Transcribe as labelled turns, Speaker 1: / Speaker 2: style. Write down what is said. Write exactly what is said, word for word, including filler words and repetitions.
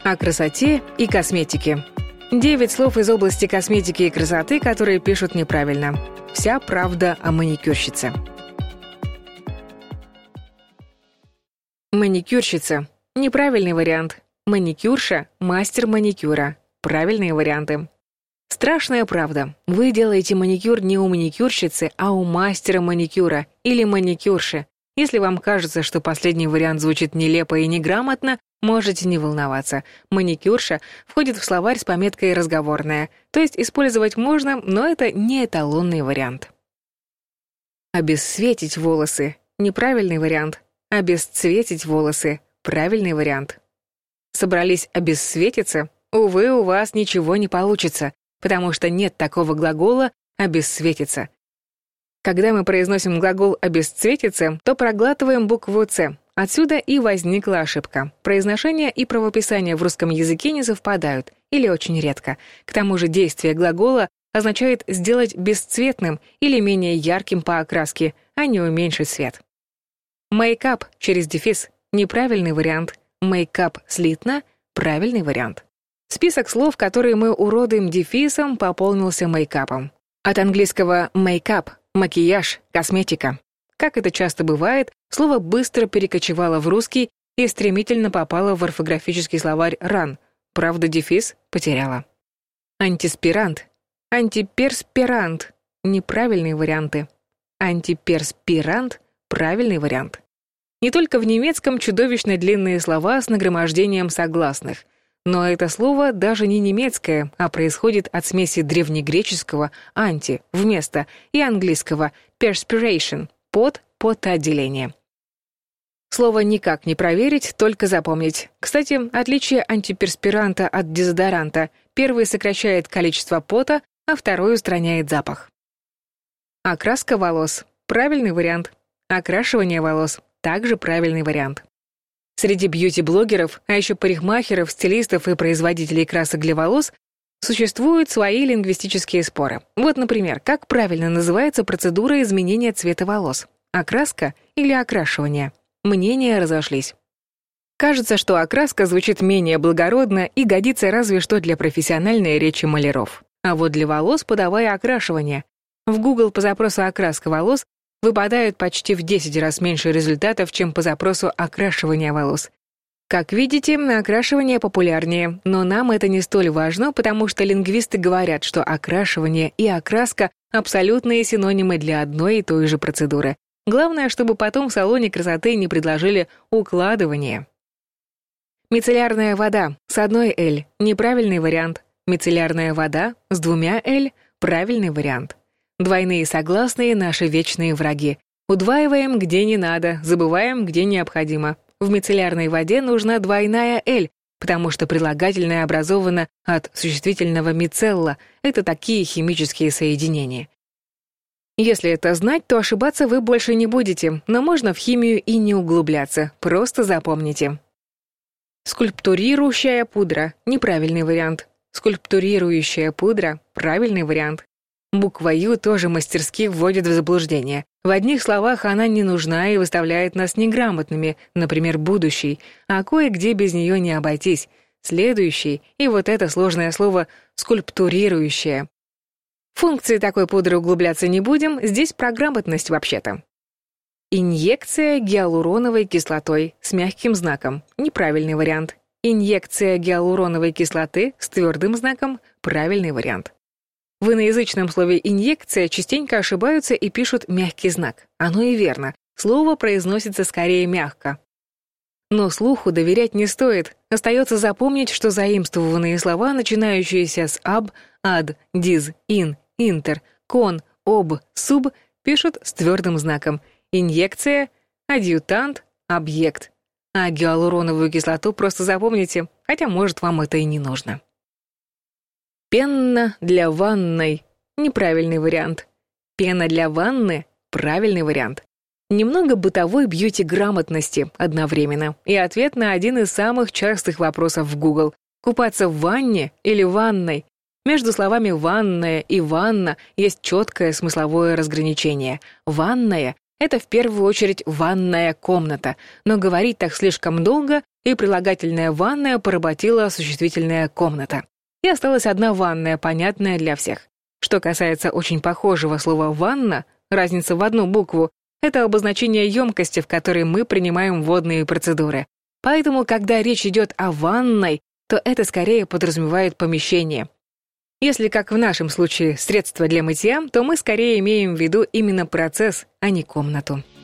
Speaker 1: О красоте и косметике. Девять слов из области косметики и красоты, которые пишут неправильно. Вся правда о маникюрщице. Маникюрщица. Неправильный вариант. Маникюрша – мастер маникюра. Правильные варианты. Страшная правда. Вы делаете маникюр не у маникюрщицы, а у мастера маникюра или маникюрши. Если вам кажется, что последний вариант звучит нелепо и неграмотно, можете не волноваться. Маникюрша входит в словарь с пометкой «разговорная», то есть использовать можно, но это не эталонный вариант. Обесцветить волосы – неправильный вариант. Обесцветить волосы – правильный вариант. Собрались обесцветиться? Увы, у вас ничего не получится, потому что нет такого глагола «обесцветиться». Когда мы произносим глагол «обесцветиться», то проглатываем букву «ц». Отсюда и возникла ошибка. Произношение и правописание в русском языке не совпадают, или очень редко. К тому же действие глагола означает сделать бесцветным или менее ярким по окраске, а не уменьшить цвет. Мейкап через дефис – неправильный вариант. Мейкап слитно – правильный вариант. Список слов, которые мы уродуем дефисом, пополнился мейкапом. От английского «мейкап» — макияж, косметика. Как это часто бывает, слово быстро перекочевало в русский и стремительно попало в орфографический словарь РАН. Правда, дефис потеряла. Антиспирант. Антиперспирант. Неправильные варианты. Антиперспирант — правильный вариант. Не только в немецком чудовищно длинные слова с нагромождением согласных. Но это слово даже не немецкое, а происходит от смеси древнегреческого «анти» — «вместо» и английского «perspiration» — «пот», «потоотделение». Слово никак не проверить, только запомнить. Кстати, отличие антиперспиранта от дезодоранта. Первый сокращает количество пота, а второй устраняет запах. Окраска волос — правильный вариант. Окрашивание волос — также правильный вариант. Среди бьюти-блогеров, а еще парикмахеров, стилистов и производителей красок для волос существуют свои лингвистические споры. Вот, например, как правильно называется процедура изменения цвета волос? Окраска или окрашивание? Мнения разошлись. Кажется, что окраска звучит менее благородно и годится разве что для профессиональной речи маляров. А вот для волос подавай окрашивание. В Google по запросу «окраска волос» выпадают почти в десять раз меньше результатов, чем по запросу окрашивания волос. Как видите, окрашивание популярнее, но нам это не столь важно, потому что лингвисты говорят, что окрашивание и окраска — абсолютные синонимы для одной и той же процедуры. Главное, чтобы потом в салоне красоты не предложили укладывание. Мицеллярная вода с одной «л» — неправильный вариант. Мицеллярная вода с двумя «л» — правильный вариант. Двойные согласные — наши вечные враги. Удваиваем, где не надо, забываем, где необходимо. В мицеллярной воде нужна двойная «л», потому что прилагательное образовано от существительного «мицелла». Это такие химические соединения. Если это знать, то ошибаться вы больше не будете, но можно в химию и не углубляться, просто запомните. Скульптурирующая пудра — неправильный вариант. Скульптурирующая пудра — правильный вариант. Буква «Ю» тоже мастерски вводит в заблуждение. В одних словах она не нужна и выставляет нас неграмотными, например, «будущий», а кое-где без нее не обойтись. Следующий и вот это сложное слово «скульптурирующее». В функции такой пудры углубляться не будем, здесь про грамотность вообще-то. Инъекция гиалуроновой кислотой с мягким знаком — неправильный вариант. Инъекция гиалуроновой кислоты с твердым знаком — правильный вариант. В иноязычном слове «инъекция» частенько ошибаются и пишут мягкий знак. Оно и верно. Слово произносится скорее мягко. Но слуху доверять не стоит. Остается запомнить, что заимствованные слова, начинающиеся с «аб», «ад», «диз», «ин», «интер», «кон», «об», «суб», пишут с твердым знаком. Инъекция, адъютант, объект. А гиалуроновую кислоту просто запомните, хотя, может, вам это и не нужно. Пенна для ванной — неправильный вариант. Пена для ванны — правильный вариант. Немного бытовой бьюти-грамотности одновременно и ответ на один из самых частых вопросов в Google. Купаться в ванне или ванной? Между словами «ванная» и «ванна» есть четкое смысловое разграничение. Ванная это в первую очередь ванная комната, но говорить так слишком долго, и прилагательное «ванная» поработило существительное «комната». И осталась одна ванная, понятная для всех. Что касается очень похожего слова «ванна», разница в одну букву — это обозначение емкости, в которой мы принимаем водные процедуры. Поэтому, когда речь идет о ванной, то это скорее подразумевает помещение. Если, как в нашем случае, средство для мытья, то мы скорее имеем в виду именно процесс, а не комнату.